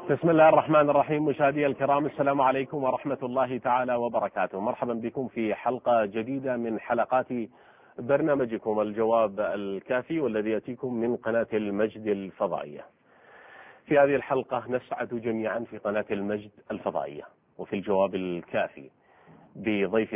بسم الله الرحمن الرحيم. مشاهدي الكرام، السلام عليكم ورحمة الله تعالى وبركاته. مرحبا بكم في حلقة جديدة من حلقات برنامجكم الجواب الكافي، والذي يأتيكم من قناة المجد الفضائية. في هذه الحلقة نسعد جميعا في قناة المجد الفضائية وفي الجواب الكافي بضيف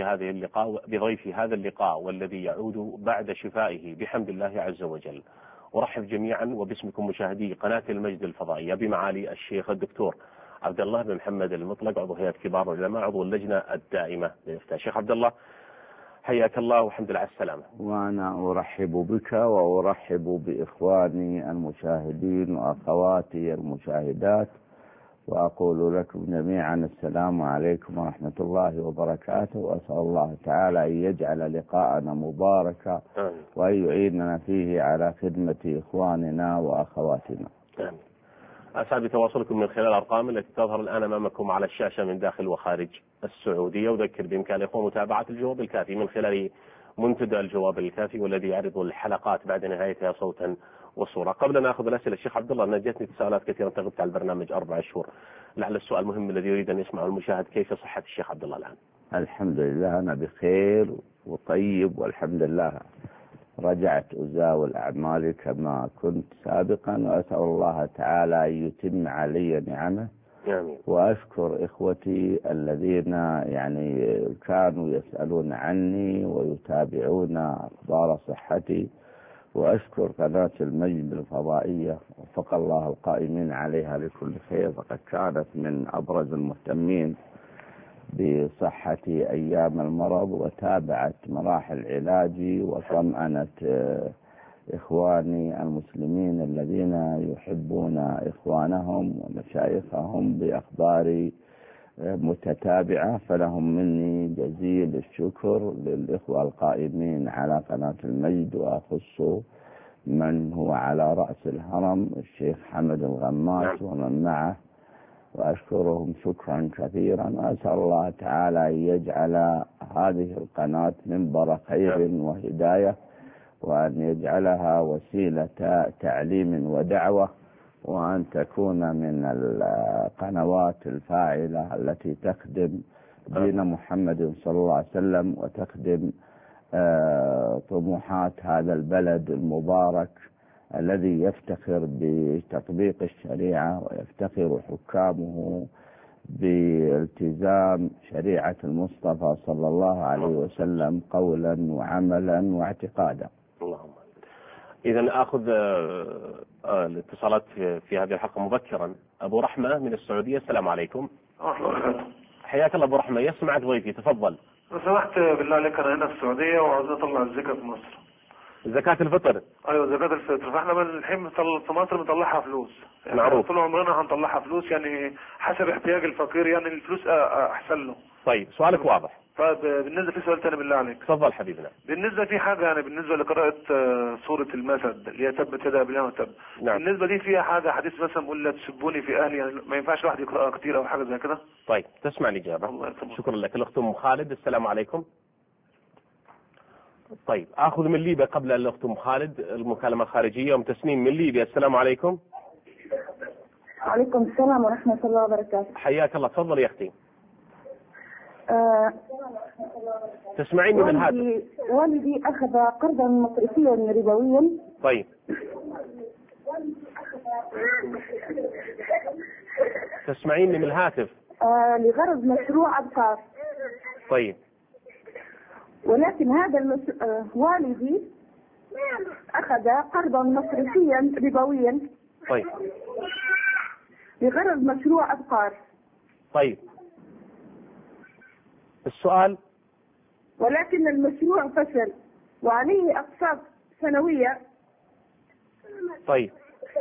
هذا اللقاء والذي يعود بعد شفائه بحمد الله عز وجل. أرحب جميعا وباسمكم مشاهدي قناة المجد الفضائية بمعالي الشيخ الدكتور عبد الله بن محمد المطلق، عضو هيئة كبار العلماء، عضو اللجنة الدائمة للإفتاء. شيخ عبد الله، حياك الله والحمد لله على السلامة. وأنا أرحب بك وأرحب بإخواني المشاهدين وأخواتي المشاهدات، وأقول لكم جميعا السلام عليكم ورحمة الله وبركاته، وأسأل الله تعالى أن يجعل لقاءنا مباركا وأن يعيننا فيه على خدمة إخواننا وأخواتنا. آمين. أسعد بتواصلكم من خلال الأرقام التي تظهر الآن أمامكم على الشاشة من داخل وخارج السعودية. وذكر بإمكان الإخوة متابعة الجواب الكافي من خلال منتدى الجواب الكافي، والذي يعرض الحلقات بعد نهايتها صوتا وصورة. قبل أن نأخذ الأسئلة الشيخ عبد الله، أنا جاتني تساؤلات كثيرة، غبت على البرنامج 4 شهور. لعل السؤال المهم الذي يريد أن يسمعه المشاهد: كيف صحة الشيخ عبد الله الآن؟ الحمد لله أنا بخير وطيب والحمد لله. رجعت أزاول أعمالي كما كنت سابقا، وأسأل الله تعالى أن يتم علي نعمه. آمين. وأشكر إخوتي الذين كانوا يسألون عني ويتابعون أخبار صحتي، وأشكر قناة المجد الفضائية وفق الله القائمين عليها لكل خير، فقد كانت من أبرز المهتمين بصحتي أيام المرض، وتابعت مراحل علاجي وطمأنت إخواني المسلمين الذين يحبون إخوانهم ومشايخهم بأخبار متتابعة. فلهم مني جزيل الشكر للإخوة القائمين على قناة المجد، وأخص من هو على رأس الهرم الشيخ حمد الغماس ومن معه، وأشكرهم شكرا كثيرا. وأسأل الله تعالى أن يجعل هذه القناة منبر خير وهداية، وأن يجعلها وسيلة تعليم ودعوة، وأن تكون من القنوات الفاعلة التي تخدم دين محمد صلى الله عليه وسلم، وتخدم طموحات هذا البلد المبارك الذي يفتخر بتطبيق الشريعة، ويفتخر حكامه بالتزام شريعة المصطفى صلى الله عليه وسلم قولا وعملا واعتقادا. اللهم. إذن أخذ الاتصالات في هذه الحلقة مبكرا. أبو رحمة من السعودية، السلام عليكم. حياك الله أبو رحمة، يسمعك ضيفي، تفضل. لو سمحت بالله عليك، أنا هنا في السعودية وعاوزين نطلع الزكاة في مصر. زكاة الفطر؟ أيوة زكاة الفطر. فإحنا من الحين في مصر بنطلعها فلوس، معروف. طول عمرنا هنطلعها فلوس، حسب احتياج الفقير، الفلوس أحسن له. طيب سؤالك واضح. طيب بالنسبة في سؤال تاني بالله عليك. تفضل حبيبنا. بالنسبة في حاجة بالنسبة لقراءة سورة المسد اللي هي تبت يدا أبي لهب وتب. نعم. بالنسبة دي فيها حاجة حديث مثلا بيقول لا تسبوني في أهلي، ما ينفعش واحد يقرأها كتير أو حاجة زي كده؟ طيب تسمع الإجابة. شكرا لك. الأخت أم خالد، السلام عليكم. طيب أخذ من ليبيا قبل الأخت أم خالد المكالمة الخارجية. أم تسنيم من ليبيا، السلام عليكم. وعليكم السلام ورحمة الله وبركاته. حياك الله، تفضل يا أختي. تسمعيني من هذا؟ والدي أخذ قرضا مصرفيا ربويا. طيب تسمعيني من الهاتف؟ لغرض مشروع أبقار. طيب. ولكن هذا والدي أخذ قرضا مصرفيا ربويا. طيب. لغرض مشروع أبقار. طيب السؤال؟ ولكن المشروع فشل وعليه أقساط سنوية. طيب.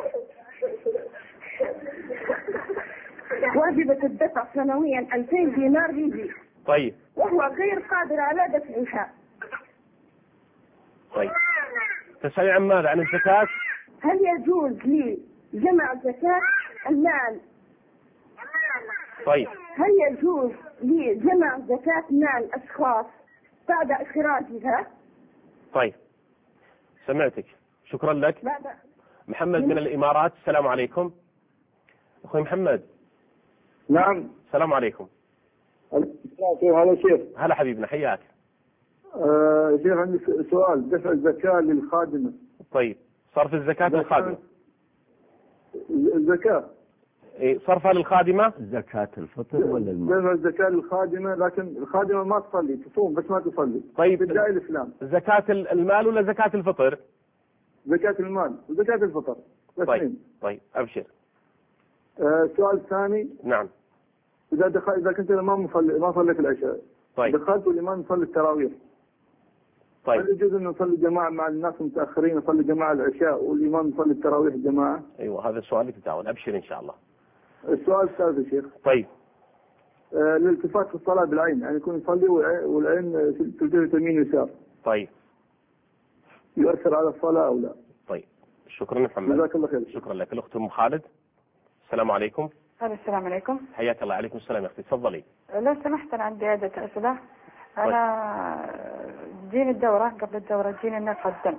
واجبة الدفع سنويا 2000 دينار ليبي. طيب. وهو غير قادر على دفعها. طيب تسألي عن ماذا؟ عن الزكاة؟ هل يجوز لي جمع زكاة المال؟ طيب. هل يجوز لي جمع زكاة مال أشخاص بعد إخراجها؟ طيب سمعتك، شكرا لك. محمد من الإمارات، السلام عليكم. أخوي محمد، نعم. السلام عليكم. كيف هذا شيخ؟ هلا حبيبنا، حياك. شيخ عندي سؤال، دفع الزكاة للخادمة. طيب، صرف الزكاة للخادمة. الزكاة صرفها للخادمة. زكاة الفطر ولا المال؟ دفع الزكاة للخادمة، لكن الخادمة ما تصلي، تصوم بس ما تصلي. طيب، بدعي الإسلام. زكاة المال ولا زكاة الفطر؟ زكاة المال وزكاة الفطر. طيب أبشر. السؤال الثاني. نعم. إذا كنت الإمام ما صليت العشاء. طيب. دخلت والإمام يصلي التراويح. طيب. هل يجوز أن نصلي جماعة مع الناس المتأخرين، نصلي جماعة العشاء والإمام يصلي التراويح جماعة؟ أيوة، هذا السؤال يتداول. أبشر إن شاء الله. السؤال الثالث يا شيخ. طيب. الالتفات في الصلاة بالعين، يعني يكون يصلي والعين تلتفت يمين يسار. طيب. يؤثر على الصلاة أو لا؟ طيب، شكرا محمد. جزاك الله خير. شكرا لك. الأخت أم خالد. السلام عليكم. السلام عليكم. حياك الله. عليكم السلام يا أختي، تفضلي. لو سمحت أنا عندي عدة أسئلة. أنا جيني الدورة، قبل الدورة جيني نقص الدم.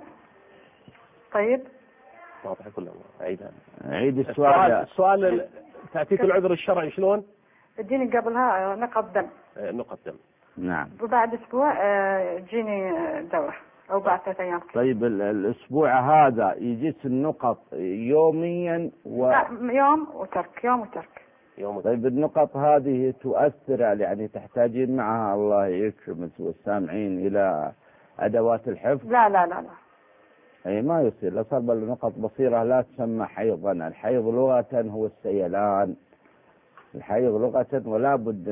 طيب. واضح كله. عيد السؤال. السؤال تأتيك العذر الشرعي شلون؟ جيني قبلها نقص دم. نقص دم. نعم. وبعد أسبوع جيني دورة أو بعد 3 أيام. طيب الأسبوع هذا يجيك النقط يوميا لا، يوم وترك يوم وترك. طيب النقط هذه تؤثر، يعني تحتاجين معها الله يكرمك والسامعين إلى أدوات الحفظ؟ لا لا لا لا. أي ما يصير. الأصابة النقط بصيرة لا تسمى حيضا. الحيض لغة هو السيلان. الحيض لغة ولا بد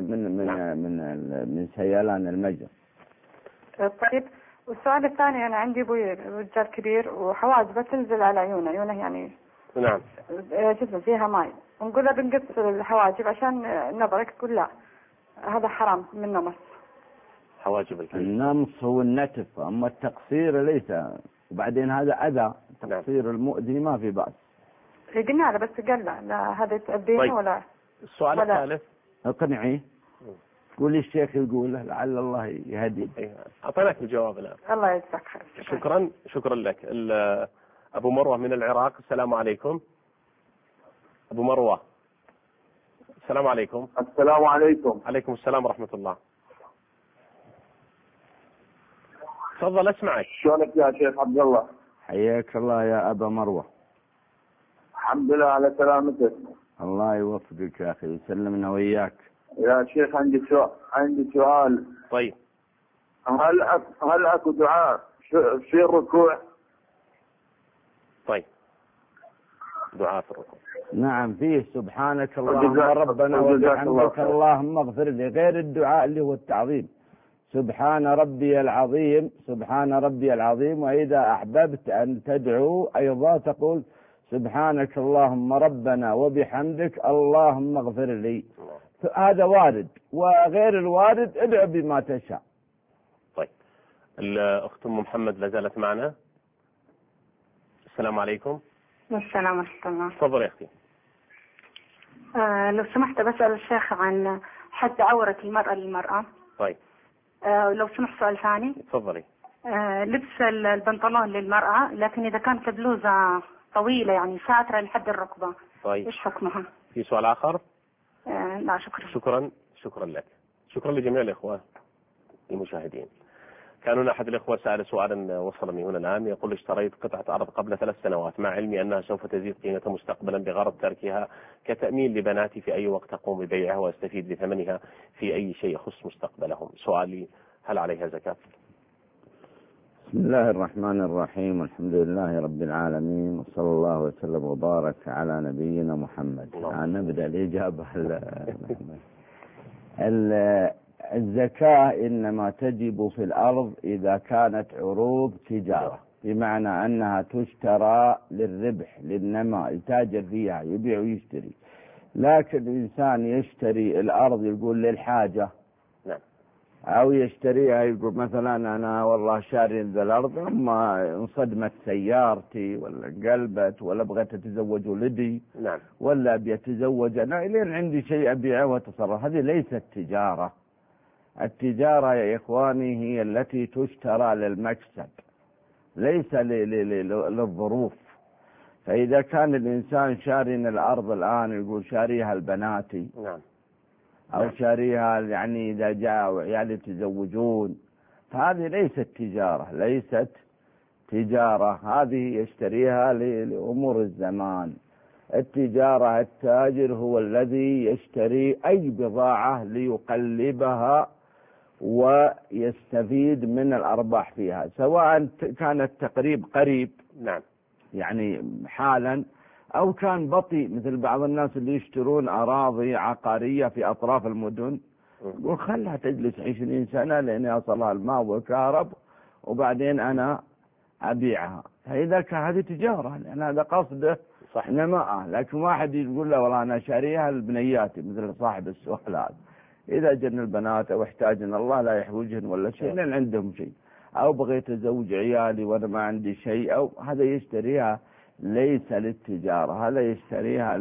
من سيلان المجرى. طيب، والسؤال الثاني، أنا عندي أبوي رجال كبير وحواجبه تنزل على عيونه يعني. نعم. جسمه فيها ماي، ونقول له بنقص الحواجب عشان نظرك، تقول لا هذا حرام من نمص. حواجب الكبير. النمص هو النتف، أما التقصير ليس. وبعدين هذا أذى، تقصير المؤذي ما في بأس. قلنا له بس قال لا هذا تأذينا. طيب. ولا السؤال الثالث. اقنعيه. قولي الشيخ يقول لعل الله يهدي. أعطيناك الجواب الآن. الله يجزاك خير. شكرا لك. أبو مروة من العراق. السلام عليكم. أبو مروة. السلام عليكم. السلام عليكم. عليكم السلام ورحمة الله. تفضل أسمعك. شلونك يا شيخ عبد الله؟ حياك الله يا أبا مروة. الحمد لله على سلامتك. الله يوفقك يا أخي ويسلمنا وياك. يا شيخ عندي سؤال. طيب. هل اكو دعاء في الركوع؟ طيب، دعاء في الركوع. نعم فيه. سبحانك اللهم ربنا وبحمدك اللهم اغفر لي، غير الدعاء اللي هو التعظيم. سبحان ربي العظيم سبحان ربي العظيم. وإذا أحببت أن تدعو أيضا تقول سبحانك اللهم ربنا وبحمدك اللهم اغفر لي. هذا وارد، وغير الوارد ادعو بما تشاء. طيب، الأخت أم محمد لازالت معنا. السلام عليكم. السلام ورحمة الله. تفضل يا أختي. لو سمحت بسأل الشيخ عن حد عورة المرأة للمرأة. طيب. لو سمحت سؤال ثاني. تفضلي. لبس البنطلون للمرأة، لكن إذا كانت بلوزة طويلة يعني ساترة لحد الركبة. طيب. إيش حكمها؟ في سؤال آخر؟ لا شكرا. شكرا لك. شكرا لجميع الإخوة المشاهدين. كان هنا أحد الإخوة سأل سؤالا وصلني هنا الآن، يقول اشتريت قطعة أرض قبل 3 سنوات مع علمي أنها سوف تزيد قيمتها مستقبلا بغرض تركها كتأمين لبناتي في أي وقت أقوم ببيعها وأستفيد بثمنها في أي شيء يخص مستقبلهم. سؤالي، هل عليها زكاة؟ بسم الله الرحمن الرحيم. الحمد لله رب العالمين، وصلى الله وسلم وبارك على نبينا محمد. نبدأ الإجابة. الزكاة إنما تجب في الأرض إذا كانت عروض تجارة، بمعنى أنها تشترى للربح للنماء، يتاجر فيها يبيع ويشتري. لكن الإنسان يشتري الأرض يقول للحاجة، أو يشتريها يقول مثلا أنا والله شاري ذا الأرض أما انصدمت سيارتي ولا انقلبت ولا بغيت أتزوج ولدي ولا أبي أتزوج أنا لين عندي شيء أبيعه وأتصرف. هذه ليست تجارة. التجارة يا إخواني هي التي تشترى للمكسب ليس للظروف. فإذا كان الإنسان شاري الأرض الآن يقول شاريها لبناتي أو شاريها يعني إذا جاء عيال يتزوجون، هذه ليست تجارة، ليست تجارة، هذه يشتريها لأمور الزمان. التجارة التاجر هو الذي يشتري أي بضاعة ليقلبها ويستفيد من الأرباح فيها، سواء كان التقريب قريب نعم يعني حالا، أو كان بطيء مثل بعض الناس اللي يشترون أراضي عقارية في أطراف المدن، يقول خلها تجلس 20 سنة لأن يصلها الماء والكهرب وبعدين أنا أبيعها. فإذا كان هذه تجارة لأن هذا قصده صح نماء. لكن واحد يقول له والله أنا شاريها لبنياتي مثل صاحب السؤال هذا، إذا جن البنات أو احتاجن الله لا يحوجهن ولا شيء لأن عندهم شيء، أو بغيت أزوج عيالي وأنا ما عندي شيء، أو هذا يشتريها ليس للتجارة، هذا يشتريها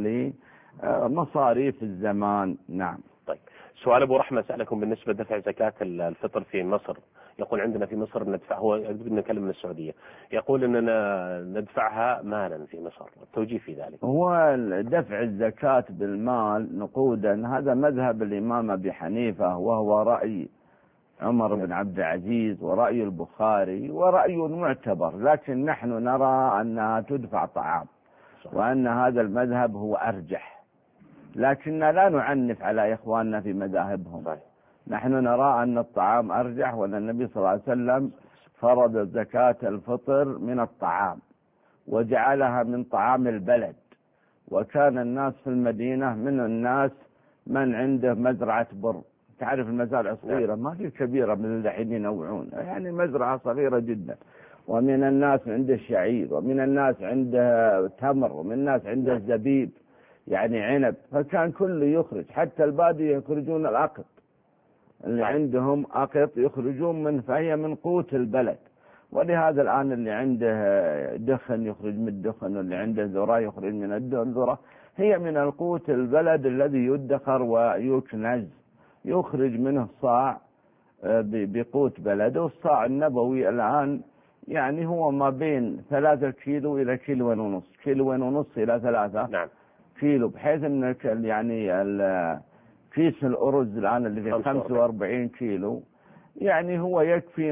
لمصاريف الزمان. نعم. طيب سؤال أبو رحمة سألكم بالنسبة لدفع زكاة الفطر في مصر. يقول عندنا في مصر ندفع، هو نتكلم من السعودية، يقول أننا ندفعها مالا في مصر، التوجيه في ذلك. هو دفع الزكاة بالمال نقودا هذا مذهب الإمام أبي حنيفة، وهو رأي عمر بن عبد العزيز ورأي البخاري ورأي معتبر، لكن نحن نرى أنها تدفع طعام وأن هذا المذهب هو أرجح، لكننا لا نعنف على إخواننا في مذاهبهم. نحن نرى أن الطعام أرجح، وأن النبي صلى الله عليه وسلم فرض زكاة الفطر من الطعام وجعلها من طعام البلد، وكان الناس في المدينة من الناس من عنده مزرعة بر، تعرف المزارع الصغيرة ما في كبيرة من الحين ينوعون، يعني مزرعة صغيرة جدا، ومن الناس عنده شعير، ومن الناس عنده تمر، ومن الناس عنده زبيب يعني عنب، فكان كله يخرج، حتى البادية يخرجون الأقط اللي عندهم أقط يخرجون من، فهي من قوت البلد. ولهذا الآن اللي عنده دخن يخرج من الدخن، واللي عنده ذرة يخرج من الذرة، هي من القوت البلد الذي يدخر ويكنز، يخرج منه صاع بقوت بلده. والصاع النبوي الآن يعني هو ما بين 3 كيلو إلى 1.5 كيلو، 1.5 كيلو إلى 3 كيلو، بحيث أن يعني كيس الأرز الآن اللي فيه 45 كيلو يعني هو يكفي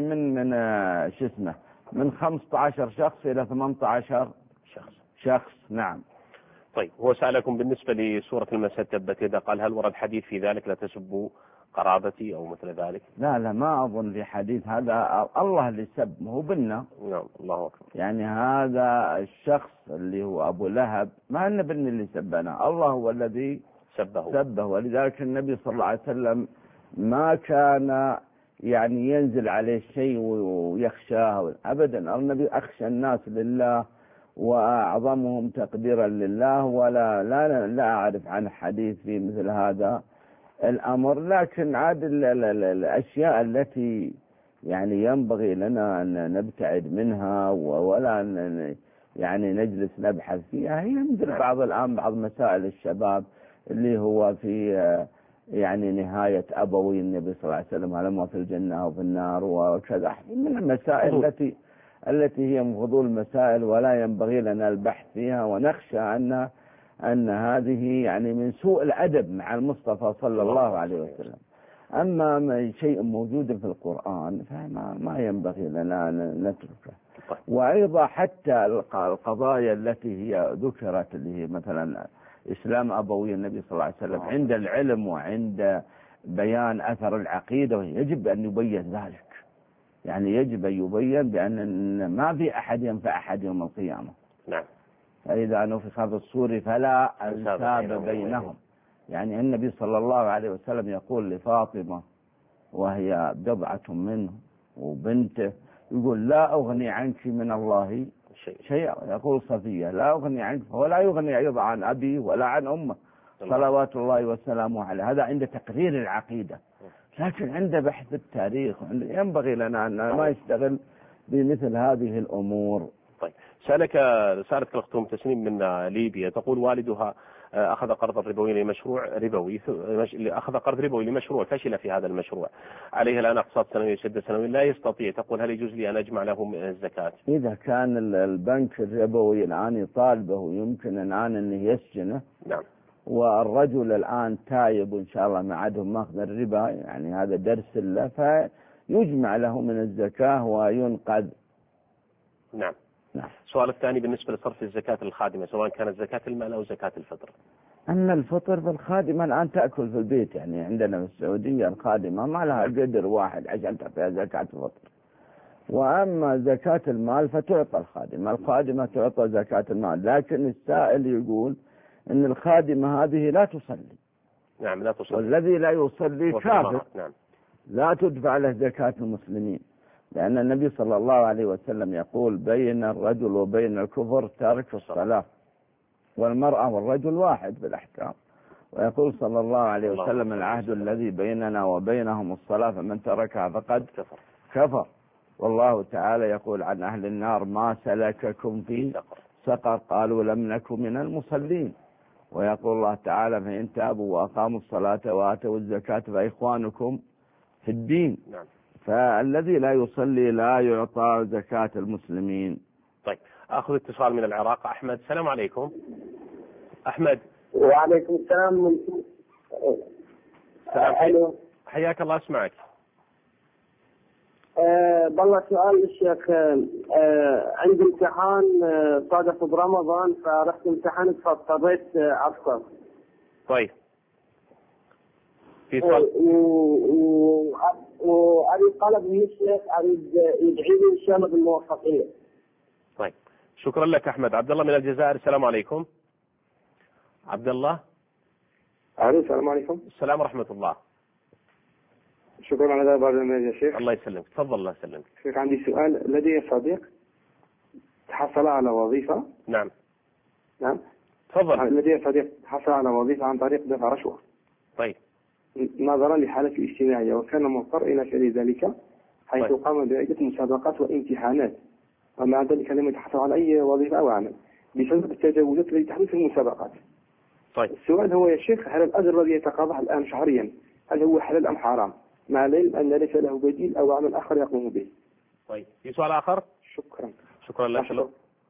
من 15 شخص إلى 18 شخص. نعم. طيب هو سألكم بالنسبة لسورة المسد تبت يدا، قال هل ورد حديث في ذلك لا تسبوا قرابتي أو مثل ذلك؟ لا ما أظن في حديث، هذا الله اللي سب، هو بنا. نعم الله أكبر. يعني هذا الشخص اللي هو أبو لهب ما أن بن اللي سبنا، الله هو الذي سبه. ولذلك النبي صلى الله عليه وسلم ما كان يعني ينزل عليه شيء ويخشاه أبدا. النبي أخشى الناس لله وأعظمهم تقديرا لله، لا أعرف عن حديث في مثل هذا الأمر. لكن عاد الأشياء التي يعني ينبغي لنا أن نبتعد منها ولا يعني نجلس نبحث فيها، هي مثل بعض مسائل الشباب اللي هو في يعني نهاية أبوي النبي صلى الله عليه وسلم، هل هو في الجنة أو في النار وكذا، من المسائل التي هي فضول المسائل ولا ينبغي لنا البحث فيها، ونخشى أن هذه يعني من سوء الأدب مع المصطفى صلى الله عليه وسلم. أما شيء موجود في القرآن فما ينبغي لنا أن نتركه. وأيضا حتى القضايا التي هي ذكرت اللي هي مثلا إسلام أبوي النبي صلى الله عليه وسلم عند العلم وعند بيان أثر العقيدة يجب أن يبين ذلك، يعني يجب أن يبين بأن ما في أحد ينفع أحد يوم القيامة. نعم. فإذا نفخ في الصور فلا أنساب بينهم. يعني النبي صلى الله عليه وسلم يقول لفاطمة وهي بضعة منه وبنته، يقول لا أغني عنك من الله شيئا. يقول صفية لا أغني عنك، ولا يغني أيضا عن أبي ولا عن أمه صلوات الله وسلامه عليه. هذا عند تقرير العقيدة، لكن عند بحث التاريخ ينبغي لنا أن ما يشتغل بمثل هذه الأمور. طيب سألتك الأخت تسنيم من ليبيا، تقول والدها أخذ قرض ربوي لمشروع أخذ قرض ربوي لمشروع فشل في هذا المشروع، عليها الآن أقساط سنوية شدة سنوية لا يستطيع، تقول هل يجوز لي أن أجمع له الزكاة؟ إذا كان البنك الربوي الآن يطالبه يمكن الآن أنه يسجنه. نعم. والرجل الآن تايب وإن شاء الله ما عادهم ماخذ الربا، يعني هذا درس له، فيجمع له من الزكاة وينقذ. نعم. نعم. السؤال الثاني بالنسبة لصرف الزكاة الخادمة سواء كانت زكاة المال أو زكاة الفطر. أن الفطر بالخادمة الآن تأكل في البيت، يعني عندنا في السعودية الخادمة ما لها قدر واحد عشان تعطيها زكاة الفطر. وأما زكاة المال فتعطى الخادمة تعطى زكاة المال، لكن السائل يقول إن الخادمة هذه لا تصلي. نعم لا تصلي. والذي لا يصلي كافر. نعم. لا تدفع له زكاة المسلمين، لأن النبي صلى الله عليه وسلم يقول بين الرجل وبين الكفر ترك الصلاة، والمرأة والرجل واحد بالأحكام. ويقول صلى الله عليه وسلم العهد الذي بيننا وبينهم الصلاة فمن تركها فقد كفر. والله تعالى يقول عن أهل النار ما سلككم في سقر قالوا لم نكن من المصلين. ويقول الله تعالى فإن تابوا وأقاموا الصلاة وآتوا الزكاة فإخوانكم في الدين. نعم. فالذي لا يصلي لا يعطى زكاة المسلمين. طيب أخذ اتصال من العراق. أحمد، السلام عليكم. أحمد. وعليكم السلام. السلام. حياك الله، أسمعك. بالله سؤال للشيخ. عندي امتحان صادف برمضان فرحت امتحنت فاضطريت أفطر. طيب في سؤال. وأريد طلب من الشيخ، أريد يدعي لي إن شاء الله بالموفقية. طيب شكرا لك أحمد. عبد الله من الجزائر، السلام عليكم. عبد الله. السلام عليكم. السلام ورحمة الله. شكرا على هذا البرنامج يا شيخ. الله يسلمك، تفضل. الله يسلمك. شيخ عندي سؤال. لدي صديق تحصل على وظيفة. نعم. نعم تفضل. لدي صديق حصل على وظيفة عن طريق دفع رشوة. طيب. نظرا لحالته الاجتماعية وكان مضطر إلى فعل ذلك، حيث طيب. قام بعدة مسابقات وامتحانات، ومع ذلك لم يتحصل على أي وظيفة أو عمل بسبب التجاوزات التي تحدث في المسابقات. طيب. السؤال هو يا شيخ، هل الأجر الذي يتقاضاه الآن شهريا هل هو حلال أم حرام، مع العلم أن ليس له بديل أو عمل آخر يقوم به؟ طيب في سؤال آخر؟ شكرا لك.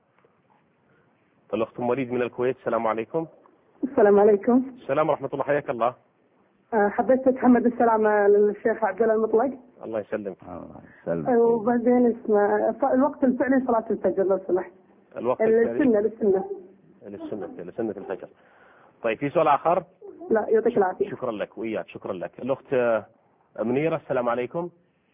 الأخت وليد من الكويت، السلام عليكم. السلام عليكم. السلام ورحمة الله، حياك الله. حبيت أتحمد السلامة للشيخ عبد الله المطلق. الله يسلمك. وبعدين اسمه الوقت الفعلي صلاة الفجر لو سمحت. الوقت الفعلي للسنة الفجر. طيب في سؤال آخر؟ لا يعطيك العافية. شكرا لك وإياك. شكرا لك. الأخت منيرة، السلام عليكم.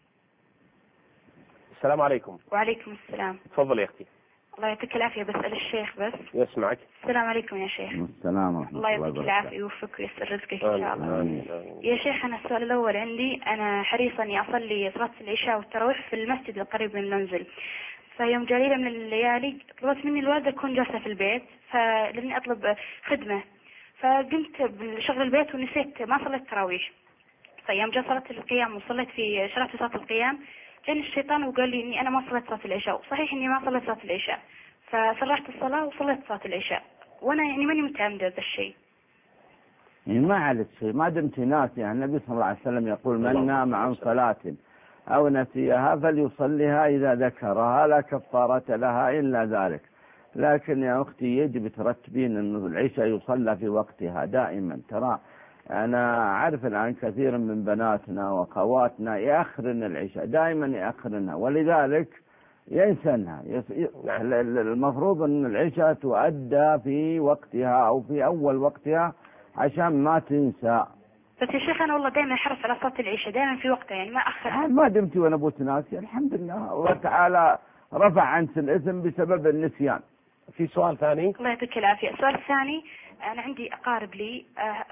السلام عليكم. وعليكم السلام. تفضل يا أختي. الله يعطيك العافية. بسأل الشيخ بس. يسمعك. السلام عليكم يا شيخ. السلام ورحمة الله يعطيك العافية ويوفقك ويسر رزقك إن شاء الله. يا شيخ أنا السؤال الأول عندي، أنا حريصة إني أصلي صلاة العشاء والتراويح في المسجد القريب من المنزل، فيوم جليلة من الليالي طلبت مني الوالدة أكون جالسة في البيت، فلاني أطلب خدمة، فقمت بشغل البيت ونسيت ما صليت تراويح. فيوم جاء صلاة القيام وصليت في شرعت في صلاة القيام، جاني الشيطان وقال لي إني أنا ما صليت صلاة العشاء. صحيح إني ما صليت صلاة العشاء، فسرعت الصلاة وصليت صلاة العشاء، وأنا يعني ماني متعمدة هذا الشيء. ما عليك شيء ما دمت ناسي. يعني النبي صلى الله عليه وسلم يقول من نام عن صلاة أو نسيها فليصليها إذا ذكرها لا كفارة لها إلا ذلك. لكن يا أختي يجب ترتبين أن العشاء يصلى في وقتها دائما. ترى أنا أعرف الآن كثير من بناتنا وأخواتنا يأخرن العشاء دائما يأخرنها، ولذلك ينسنها. المفروض أن العشاء تؤدى في وقتها أو في أول وقتها عشان ما تنسى. بس يا شيخ أنا والله دائما أحرص على صلاة العشاء دائما في وقتها، يعني ما أخر. ما دمتي وأنا أبوت ناسي الحمد لله، الله تعالى رفع عنك الإثم بسبب النسيان. في سؤال ثاني؟ الله يعطيك العافية. السؤال الثاني، أنا عندي أقارب لي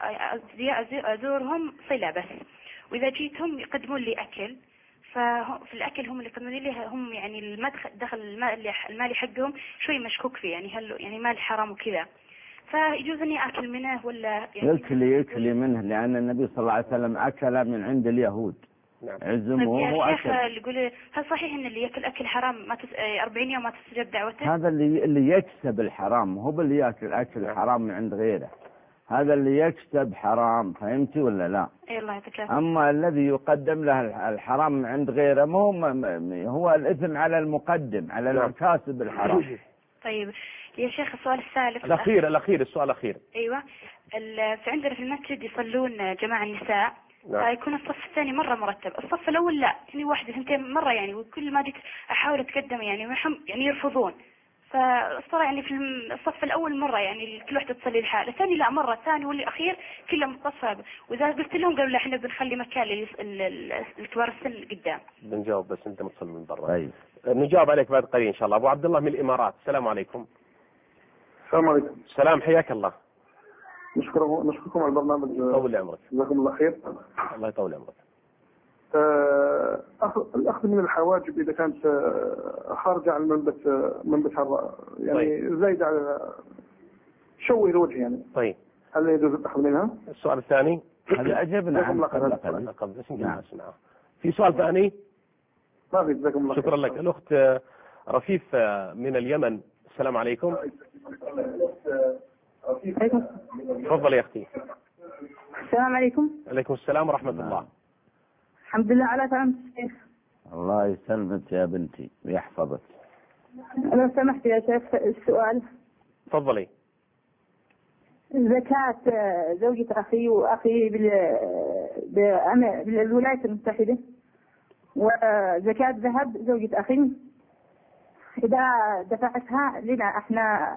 أزورهم صلة بس، وإذا جيتهم يقدمون لي أكل، ففي الأكل هم اللي يقدمون لي هم يعني دخل المالي حقهم شوي مشكوك فيه، يعني هل يعني مال حرام وكذا، فيجوز اني اكل منه ولا يعني يكلي منه، لان النبي صلى الله عليه وسلم اكل من عند اليهود. نعم. عزموه واكل. يقول هل صحيح ان اللي ياكل اكل حرام ما 40 يوم ما تستجاب دعوته؟ هذا اللي يكسب الحرام، هو اللي ياكل اكل حرام من عند غيره، هذا اللي يكسب حرام. فهمتي ولا لا؟ اي الله يعطيك. اما الذي يقدم له الحرام من عند غيره هو الاثم على المقدم، على الكاسب الحرام. طيب يا شيخ السؤال الثالث الأخير السؤال الأخير. أيوة. فعندنا في المسجد يصلون جماعة النساء. فيكون الصف الثاني مرة مرتب، الصف الأول لا، يعني واحدة ثنتين مرة يعني، وكل ما جيت أحاول أتقدم يعني يعني يرفضون. فالصراحة يعني في الصف الأول مرة يعني كل واحدة تصلي لحالها، الثاني لا مرة، الثاني والأخير كله متصف. وإذا قلت لهم قالوا لا إحنا بنخلي مكان للكبار السن قدام. بنجاوب بس أنت متصل من برا. طيب نجاوب عليك بعد قليل إن شاء الله. أبو عبد الله من الإمارات، السلام عليكم. السلام عليكم. السلام، حياك الله. نشكركم على البرنامج. طول عمرك. جزاكم الله خير. الله يطول عمرك. الأخذ من الحواجب إذا كانت خارجة عن منبت يعني زايدة على شوه الوجه يعني. طيب. هل يجوز الأخذ منها؟ السؤال الثاني. هذا أجبنا عنه قبل في سؤال ثاني؟ ما في. جزاكم الله خير. شكرا لك. الأخت رفيف من اليمن، السلام عليكم. تفضل يا أختي. السلام عليكم. عليكم السلام ورحمة الله. الحمد لله على سلامة الشيخ. الله يسلمك يا بنتي ويحفظك. لو سمحت يا شيخ السؤال. تفضلي. زكاة زوجة أخي وأخي بالولايات المتحدة، وزكاة ذهب زوجة أخي إذا دفعتها لنا إحنا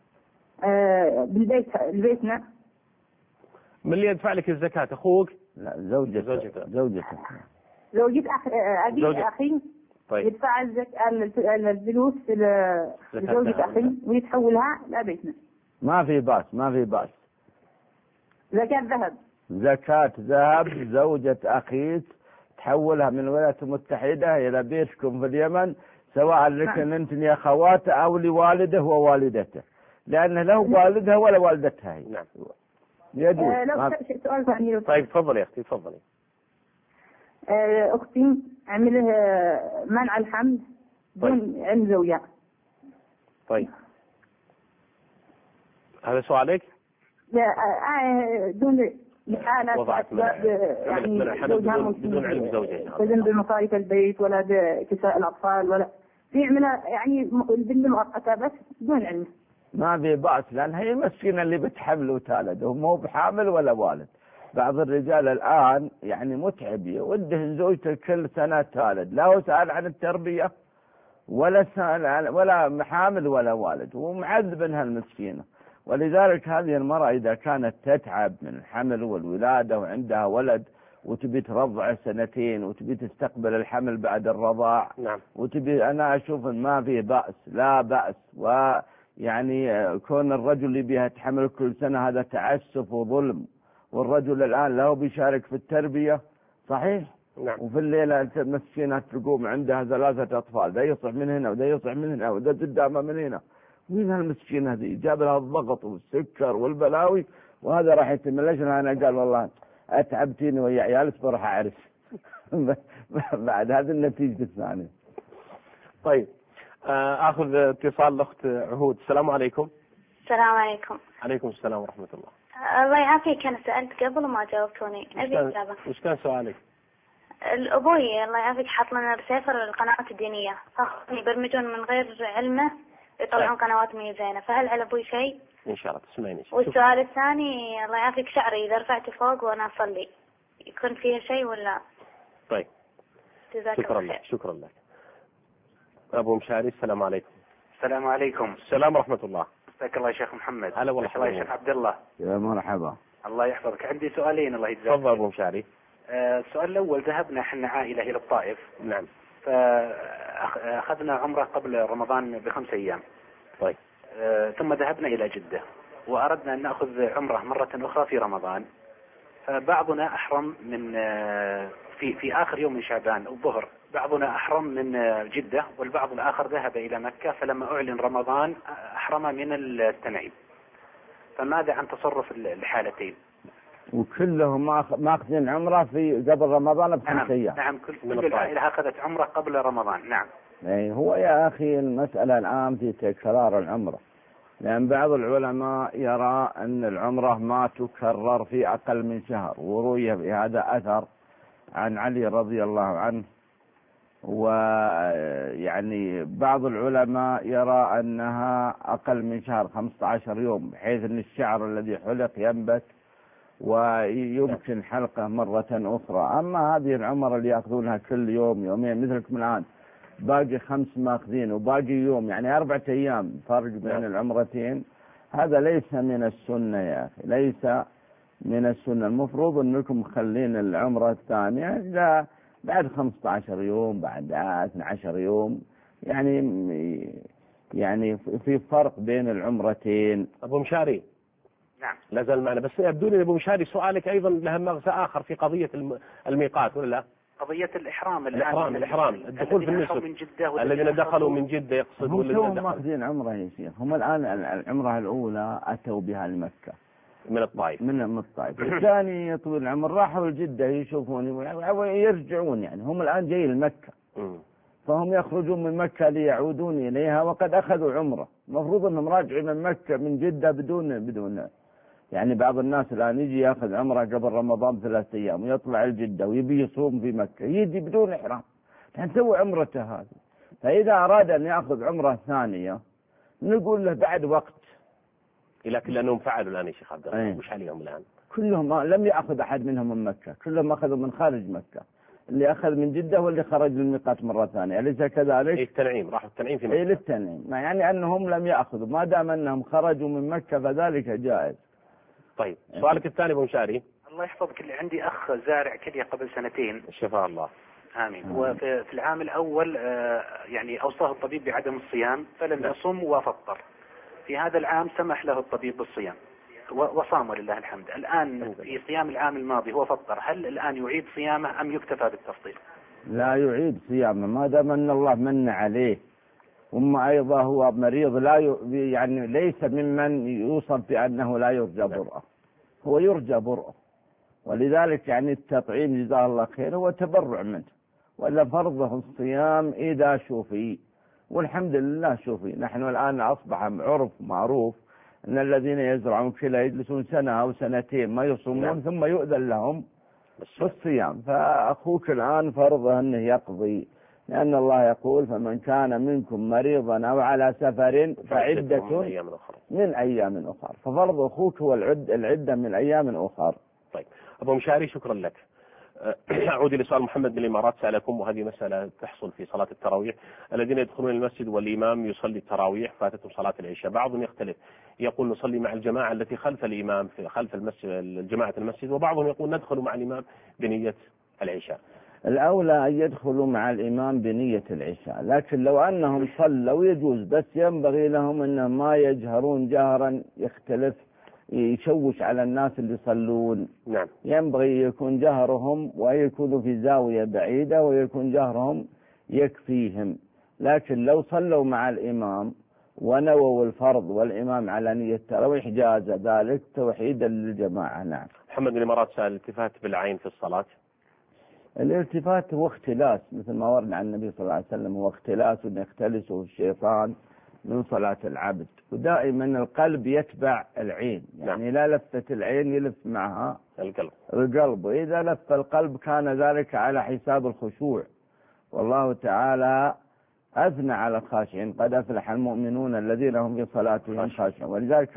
بيتنا. من اللي يدفع لك الزكاة؟ أخوك؟ لا زوجة أخي. طيب. يدفع الفلوس لزوجة أخي ويتحولها لبيتنا. ما في بأس. زكاة ذهب زوجة أخيك تحولها من الولايات المتحدة إلى بيتكم في اليمن، سواء لكن أنت يا أخواته أو لوالده ووالدته، لأنه له والدها ولا والدتها هي. نعم. يجوز. سؤال ثاني. طيب تفضلي يا أختي تفضلي. أختي عمله منع الحمل دون علم زوجها. طيب هذا سؤالك؟ لا دون وضعت منع بدون علم زوجها، بدون بمصاريف البيت ولا بكساء الأطفال ولا بيعملها يعني البنت مؤقتة بس دون علم. ما في بأس، لأن هي المسكينة اللي بتحمل وتالد ومو بحامل ولا والد. بعض الرجال الآن يعني متعب وده زوجته كل سنة تالد، لا هو سأل عن التربية ولا سأل عن ولا محامل ولا والد، ومعذب انها المسكينة. ولذلك هذه المرأة إذا كانت تتعب من الحمل والولادة وعندها ولد وتبي ترضع 2 وتبي تستقبل الحمل بعد الرضاع، نعم. وتبي، أنا أشوف إن ما فيه بأس، لا بأس. ويعني كون الرجل اللي بيها تحمل كل سنة هذا تعسف وظلم، والرجل الآن له بيشارك في التربية صحيح. نعم. وفي الليلة مسكينة تقوم عندها 3 أطفال، ده يصح من هنا وده يصح من هنا وده قدامه من هنا. وين هالمسكينة هذه؟ جاب لها الضغط والسكر والبلاوي، وهذا راح يتم. ليش أنا قال والله أتعبتيني ويا عيالك بروح أعرف بعد هذه النتيجة الثانية. طيب أخذ اتصال الأخت عهود، السلام عليكم. السلام عليكم. عليكم السلام ورحمة الله. الله يعافيك، أنا سألت قبل وما جاوبتوني. وش كان سؤالك؟ الأبوي الله يعافيك حط لنا رسيفر القنوات الدينية، فأخذني يبرمجون من غير علمه يطلعون قنوات مي زينة، فهل على أبوي شيء؟ إن شاء الله تسمعيني. والسؤال الثاني الله يعافيك، شعري إذا رفعته فوق وأنا أصلي يكون فيه شيء ولا؟ طيب شكرا لك. شكرا لك. أبو مشاري، السلام عليكم. السلام عليكم. السلام ورحمة الله. مساك الله يا شيخ محمد. هلا والله. الله يا شيخ عبد الله. يا مرحبا. الله يحفظك. عندي سؤالين الله يجزاك. تفضل أبو مشاري. السؤال الأول، ذهبنا احنا عائلة إلى الطائف. نعم. فأخذنا عمرة قبل رمضان ب5 أيام. طيب. ثم ذهبنا إلى جدة وأردنا أن نأخذ عمرة مرة أخرى في رمضان. فبعضنا أحرم من في آخر يوم من شعبان الظهر، بعضنا أحرم من جدة والبعض الآخر ذهب إلى مكة، فلما أعلن رمضان أحرم من التنعيم. فماذا عن تصرف الحالتين؟ وكلهم ماخذين عمرة في قبل رمضان ب5 أيام. نعم كل العائلة أخذت عمرة قبل رمضان. نعم. هو يا أخي المسألة الآن في تكرار العمرة، لأن بعض العلماء يرى أن العمرة ما تكرر في أقل من شهر، وروي بهذا أثر عن علي رضي الله عنه ويعني بعض العلماء يرى أنها أقل من شهر 15 يوم، بحيث أن الشعر الذي حلق ينبت ويمكن حلقه مرة أخرى. أما هذه العمر اللي يأخذونها كل يوم يومين، مثلكم الآن باقي 5 ماخذين وباقي يوم، يعني 4 أيام فرق بين العمرتين، هذا ليس من السنة يا أخي، ليس من السنة. المفروض أنكم مخلين العمرة الثانية إذا بعد 15 يوم، بعد 12 يوم، يعني في فرق بين العمرتين. أبو مشاري. نعم. لا زال معنا، بس يبدو لي أبو مشاري سؤالك أيضا له مغزى آخر في قضية الميقات ولا لا؟ قضية الإحرام الإحرام الدخول في النسك، الذين دخلوا من جدة يقصدون هم ماخذين عمرة يا شيخ، هم الآن العمرة الأولى أتوا بها لمكة من الطائف، من الطائف. الثاني يطول العمر راحوا لجدة يشوفون ويرجعون، يعني هم الآن جاي لمكة، فهم يخرجون من مكة ليعودون إليها وقد أخذوا عمرة. المفروض أنهم راجعين من مكة من جدة بدون يعني بعض الناس الآن يجي يأخذ عمرة قبل رمضان 3 أيام ويطلع الجدة ويبي يصوم في مكة، يجي بدون إحرام، نسوي عمرته هذه. فإذا أراد أن يأخذ عمرة ثانية نقول له بعد وقت. لكن لأنهم فعلوا الآن يا شيخ عبد الله، وش عليهم الآن؟ كلهم لم يأخذ أحد منهم من مكة، كلهم أخذوا من خارج مكة، اللي أخذ من جدة واللي خرج للميقات مرة ثانية، أليس كذلك؟ التنعيم، راحوا التنعيم في مكة. للتنعيم، يعني أنهم لم يأخذوا، ما دام أنهم خرجوا من مكة فذلك جائز. طيب سؤالك الثاني أبو مشاري. الله يحفظك، اللي عندي أخ زارع كلية قبل 2. شفاء الله. آمين. وفي العام الأول يعني أوصاه الطبيب بعدم الصيام فلم يصم وفطر. في هذا العام سمح له الطبيب بالصيام وصام ولله الحمد. الآن في صيام العام الماضي هو فطر، هل الآن يعيد صيامه أم يكتفى بالتفطير؟ لا يعيد صيامه ما دام أن الله من عليه. ثم أيضا هو مريض يعني ليس ممن يوصف بأنه لا يرجى برؤه، هو يرجى برؤه، ولذلك يعني التطعيم جزاه الله خير هو تبرع منه، ولا فرضه الصيام إذا شوفي، والحمد لله شوفي. نحن الآن أصبح عرف معروف أن الذين يزرعون كلا يجلسون 1 أو 2 ما يصومون ثم يؤذن لهم بالصيام. فأخوك الآن فرضه أنه يقضي، لأن الله يقول فمن كان منكم مريضا أو على سفر فعدة من أيام أخر، ففرض أخوك هو العدة من أيام أخر. طيب أبو مشاري شكرا لك. أعود إلى سؤال محمد من الإمارات سألكم، وهذه مسألة تحصل في صلاة التراويح. الذين يدخلون المسجد والإمام يصلي التراويح فاتتهم صلاة العشاء، بعضهم يختلف يقول نصلي مع الجماعة التي خلف الإمام في خلف المسجد جماعة المسجد، وبعضهم يقول ندخل مع الإمام بنية العشاء. الأولى أن يدخلوا مع الإمام بنية العشاء، لكن لو أنهم صلوا يجوز، بس ينبغي لهم أنهم ما يجهرون جهرا يختلف يشوش على الناس اللي يصلون. نعم. ينبغي يكون جهرهم ويكونوا في زاوية بعيدة ويكون جهرهم يكفيهم. لكن لو صلوا مع الإمام ونووا الفرض والإمام على نية التراويح جاز ذلك توحيدا للجماعة. نعم. محمد بن الإمارات سأل الالتفات بالعين في الصلاة. الالتفات هو اختلاس، مثل ما ورد عن النبي صلى الله عليه وسلم، هو اختلاس يختلسه الشيطان من صلاة العبد، ودائما القلب يتبع العين، يعني لا لفة العين يلف معها القلب، وإذا لف القلب كان ذلك على حساب الخشوع. والله تعالى أثنى على الخاشعين قد أفلح المؤمنون الذين هم في صلاتهم خاشعون. ولذلك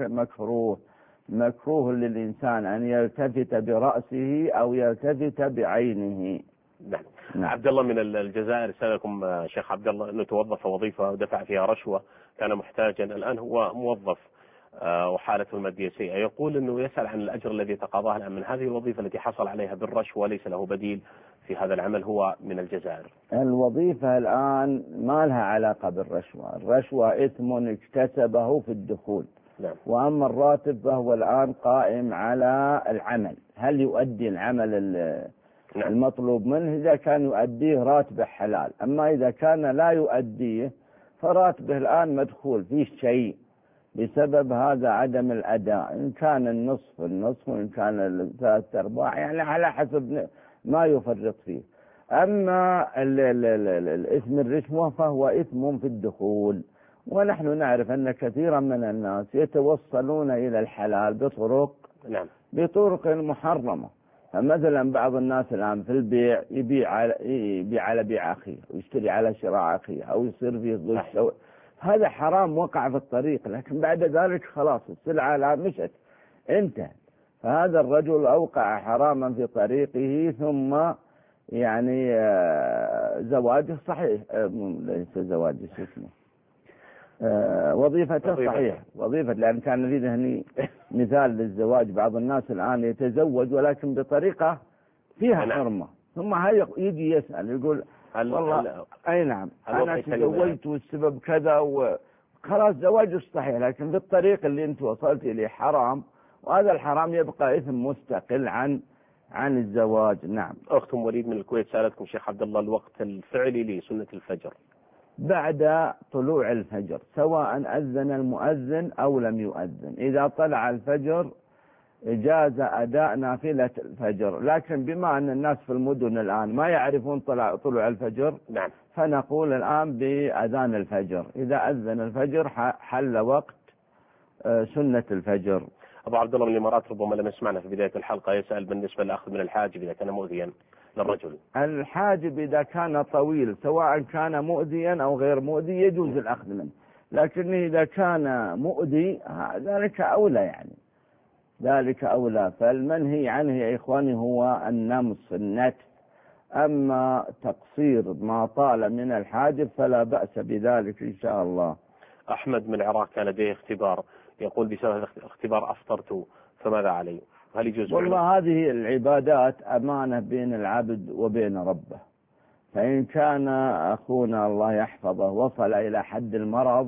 مكروه للإنسان أن يلتفت برأسه أو يلتفت بعينه. نعم. عبد الله من الجزائر سألكم شيخ عبد الله أنه توظف وظيفة ودفع فيها رشوة، كان محتاجا، الآن هو موظف وحالته المادية سيئة، يقول أنه يسأل عن الأجر الذي تقاضاه الآن من هذه الوظيفة التي حصل عليها بالرشوة وليس له بديل في هذا العمل، هو من الجزائر. الوظيفة الآن ما لها علاقة بالرشوة، الرشوة إثم اكتسبه في الدخول. نعم. وأما الراتب فهو الآن قائم على العمل، هل يؤدي العمل المطلوب منه؟ إذا كان يؤديه راتبه حلال، أما إذا كان لا يؤديه فراتبه الآن مدخول فيه شيء بسبب هذا عدم الأداء، إن كان النصف وإن كان 3/4، يعني على حسب ما يفرط فيه. أما الإثم الرشوة فهو إثم في الدخول، ونحن نعرف أن كثيرا من الناس يتوصلون إلى الحلال بطرق محرمة، فمثلا بعض الناس الآن في البيع يبيع على بيع أخيه ويشتري على شراء أخيه أو يصير فيه غش، هذا حرام وقع في الطريق، لكن بعد ذلك خلاص السلعة لا مشت انتهت. فهذا الرجل أوقع حراما في طريقه، ثم يعني زواجه صحيح، ليس زواجه شو اسمه، وظيفته صحيح، وظيفة، لأن كان في ذهني مثال للزواج. بعض الناس الآن يتزوج ولكن بطريقة فيها حرمة، ثم يجي يسأل يقول والله أي نعم أنا تزوجت والسبب كذا، وخلاص زواجه صحيح، لكن في الطريق اللي أنت وصلت إليه حرام، وهذا الحرام يبقى إثم مستقل عن الزواج. نعم. أخت وليد من الكويت سألتكم شيخ عبد الله الوقت الفعلي لسنة الفجر. بعد طلوع الفجر، سواء أذن المؤذن أو لم يؤذن. إذا طلع الفجر جاز أداء نافلة الفجر، لكن بما أن الناس في المدن الآن ما يعرفون طلوع الفجر، نعم، فنقول الآن بأذان الفجر. إذا أذن الفجر حل وقت سنة الفجر. أبو عبد الله من الإمارات ربما لم يسمعنا في بداية الحلقة، يسأل بالنسبة للأخذ من الحاجب إذا كان مؤذيا للرجل. الحاجب إذا كان طويل سواء كان مؤذيا أو غير مؤذي يجوز الأخذ منه، لكن إذا كان مؤذي ذلك أولى، يعني ذلك أولى. فالمنهي عنه يا إخواني هو النمص النت، أما تقصير ما طال من الحاجب فلا بأس بذلك إن شاء الله. أحمد من العراق كان لديه اختبار، يقول بسبب الاختبار أفطرت، فماذا علي؟ هل يجوز؟ والله هذه العبادات أمانة بين العبد وبين ربه، فإن كان أخونا الله يحفظه وصل إلى حد المرض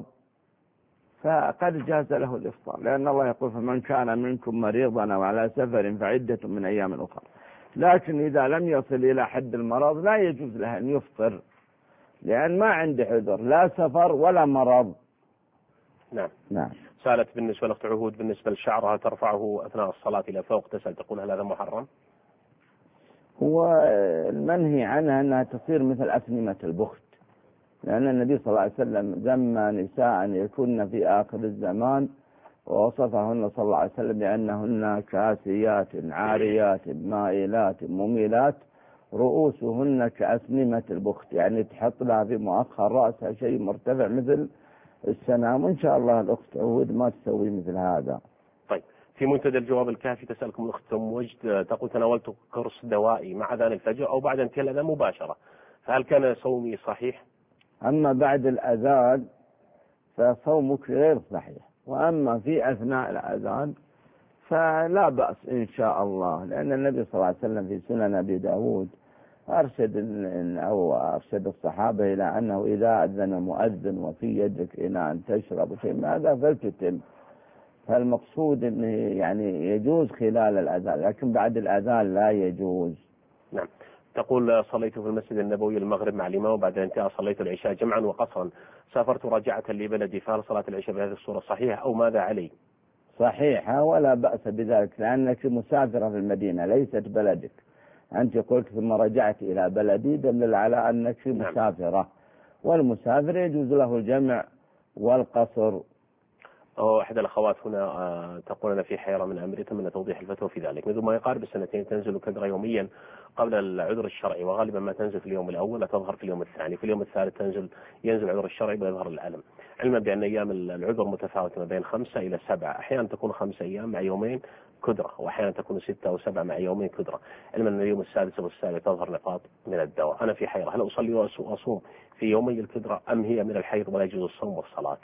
فقد جاز له الإفطار، لأن الله يقول فمن كان منكم مريضا أو على سفر فعدة من أيام أخرى. لكن إذا لم يصل إلى حد المرض لا يجوز له أن يفطر، لأن ما عنده عذر لا سفر ولا مرض. نعم. نعم. سألت بالنسبة لأخت عهود بالنسبة لشعرها ترفعه أثناء الصلاة إلى فوق، تسأل تقول هل هذا محرم؟ هو المنهي عنها أنها تصير مثل أسنمة البخت، لأن النبي صلى الله عليه وسلم ذم نساء يكون في آخر الزمان ووصفهن صلى الله عليه وسلم بأنهن كاسيات عاريات مائلات مميلات رؤوسهن كأسنمة البخت، يعني تحط لها في مؤخر رأسها شيء مرتفع مثل السنام. وإن شاء الله الأخت عود ما تسوي مثل هذا. طيب، في منتدى الجواب الكافي تسألكم الأخت وجد، تقول تناولت قرص دوائي مع أذان الفجر أو بعد انتهاء الأذان مباشرة، فهل كان صومي صحيح؟ أما بعد الأذان فصومك غير صحيح، وأما في أثناء الأذان فلا بأس إن شاء الله، لأن النبي صلى الله عليه وسلم في سنن أبي داود أرشد الصحابة إلى أنه إذا أذن مؤذن وفي يدك إناء تشرب شيء من هذا فلتتم. فالمقصود أنه يعني يجوز خلال الأذان، لكن بعد الأذان لا يجوز. نعم. تقول صليت في المسجد النبوي المغرب مع الإمام وبعد الانتهاء صليت العشاء جمعا وقصرا، سافرت راجعة لبلدي، فهل صلاة العشاء بهذه الصورة صحيحة أو ماذا علي؟ صحيحة ولا بأس بذلك، لأنك مسافرة في المدينة ليست بلدك. أنت قلت ثم رجعت إلى بلدي، دلل على أنك مسافرة، والمسافر يجوز له الجمع والقصر. أحد الأخوات هنا تقول أنا في حيرة من أمري، من توضيح الفتوى في ذلك. منذ ما يقارب السنتين تنزل كدرة يوميا قبل العذر الشرعي، وغالبا ما تنزل في اليوم الأول لا تظهر في اليوم الثاني، في اليوم الثالث ينزل العذر الشرعي ويظهر الألم، علما بأن أيام العذر متفاوتة ما بين 5 إلى 7، أحيانا تكون 5 أيام مع يومين كدرة، وأحيانا تكون 6 أو 7 مع يومين كدرة، علما أن اليوم السادس والسابع تظهر نقاط من الدواء. أنا في حيرة، هل أصلي وأصوم في يومي الكدرة أم هي من الحيض ولا يجوز الصوم والصلاة؟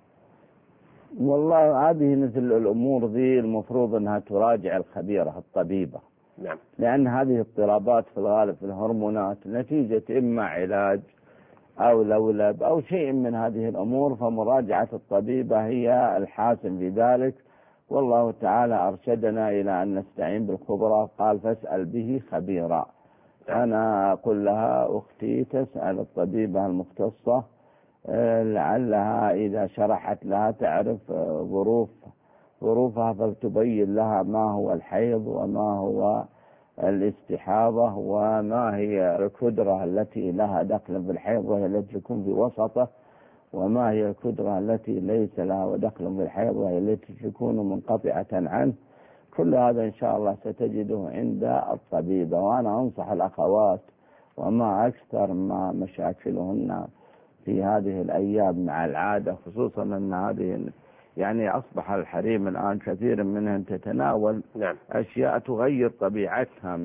والله هذه مثل الأمور ذي المفروض أنها تراجع الخبيرة الطبيبة. نعم. لأن هذه اضطرابات في الغالب في الهرمونات نتيجة إما علاج أو لولب أو شيء من هذه الأمور، فمراجعة الطبيبة هي الحاسم في ذلك. والله تعالى أرشدنا إلى أن نستعين بالخبراء، قال فاسأل به خبيرا. أنا أقول لها أختي تسأل الطبيبة المختصة، لعلها إذا شرحت لها تعرف ظروفها فتبين لها ما هو الحيض وما هو الاستحاضة وما هي الكدرة التي لها دخل بالحيض وهي التي تكون في وسطه، وما هي الكدرة التي ليس لها دخل بالحيض وهي التي تكون منقطعة عنه. كل هذا إن شاء الله ستجده عند الطبيبة. وأنا أنصح الأخوات وما أكثر ما مشاكلهن في هذه الأيام مع العادة، خصوصا أن هذه يعني أصبح الحريم الآن كثير منهن تتناول أشياء تغير طبيعتها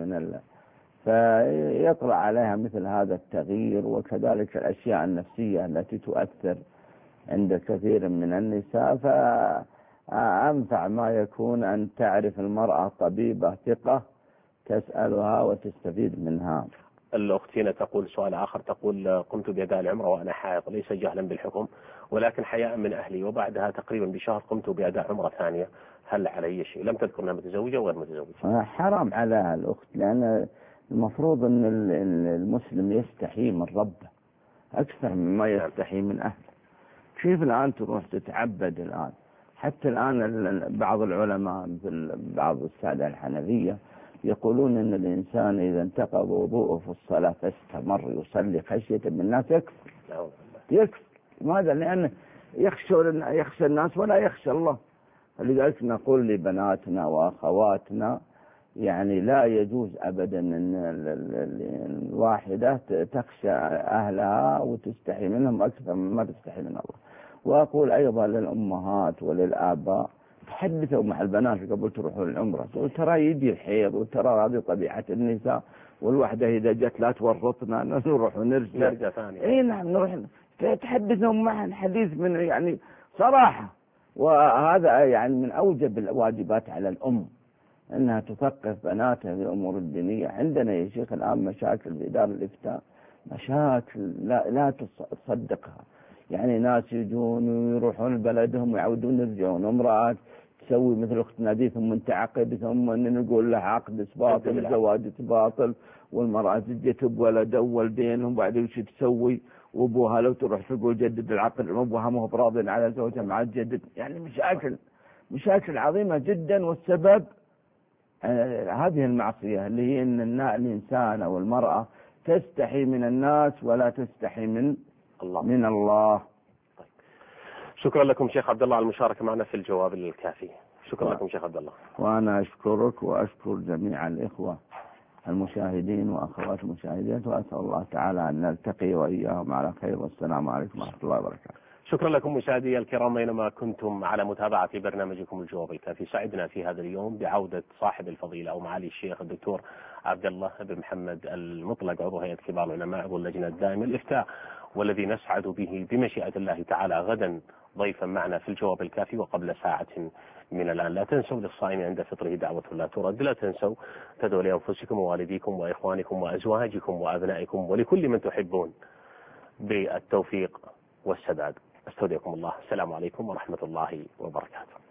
فيطلع عليها مثل هذا التغيير. وكذلك الأشياء النفسية التي تؤثر عند كثير من النساء. فأنفع ما يكون أن تعرف المرأة طبيبة ثقة تسألها وتستفيد منها. الأخت هنا تقول سؤال آخر، تقول قمت بأداء العمرة وأنا حائض ليس جهلا بالحكم ولكن حياء من أهلي، وبعدها تقريبا بشهر قمت بأداء عمرة ثانية، هل علي شيء؟ لم تذكر أنها متزوجة وغير متزوجة. حرام عليها الأخت، لأن المفروض أن المسلم يستحي من ربه أكثر مما يستحي من أهله. كيف الآن تروح تتعبد الآن؟ حتى الآن بعض العلماء مثل بعض السادة الحنفية يقولون أن الإنسان إذا انتقض وضوءه في الصلاة فاستمر يصلي خشية من الناس يكفر. ماذا؟ لأن يخشى الناس ولا يخشى الله. لذلك نقول لبناتنا وأخواتنا يعني لا يجوز أبدا أن الواحدة تخشى أهلها وتستحي منهم أكثر مما تستحي من الله. وأقول أيضا للأمهات وللآباء تحدثوا مع البنات قبل تروحوا العمرة، ترى يجي الحيض وترى هذه طبيعة النساء، والوحدة إذا جت لا تورطنا نروح ونرجع ثاني. إيه نعم نروح تحدثهم معا حديث من يعني صراحة. وهذا يعني من أوجب الواجبات على الأم أنها تثقف بناتها في الأمور الدينية. عندنا يا شيخ الآن مشاكل في دار الإفتاء، مشاكل لا تصدقها. يعني ناس يجون ويروحون بلدهم ويعودون يرجعون، امرأة تسوي مثل أخت نادي ثم تعقد ثم نقول لها عقد باطل زواج باطل، والمرأة تجي بولد أو ولدين وبعدين وش تسوي؟ وابوها لو تروح تقول جدد العقد ابوها ما هو براضي على زوجها مع الجدد. يعني مشاكل عظيمة جدا. والسبب هذه المعصية اللي هي أن الإنسان أو المرأة تستحي من الناس ولا تستحي من الله. طيب. شكرا لكم شيخ عبد الله على المشاركة معنا في الجواب الكافي. شكرا لكم شيخ عبد الله. وأنا أشكرك وأشكر جميع الإخوة المشاهدين وأخوات المشاهدين، وأسأل الله تعالى أن نلتقي وإياهم على خير، والسلام عليكم ورحمة الله وبركاته. شكرا لكم مشاهدي الكرام أينما كنتم على متابعة برنامجكم الجواب الكافي. سعدنا في هذا اليوم بعودة صاحب الفضيلة أو معالي الشيخ الدكتور عبد الله بن محمد المطلق، عضو هيئة كبار العلماء عضو اللجنة الدائمة للإفتاء، والذي نسعد به بمشيئة الله تعالى غدا ضيفا معنا في الجواب الكافي وقبل ساعة من الآن. لا تنسوا للصائم عند فطره دعوة لا ترد. لا تنسوا تدعوا لأنفسكم ووالديكم وإخوانكم وأزواجكم وأبنائكم ولكل من تحبون بالتوفيق والسداد. استودعكم الله. السلام عليكم ورحمة الله وبركاته.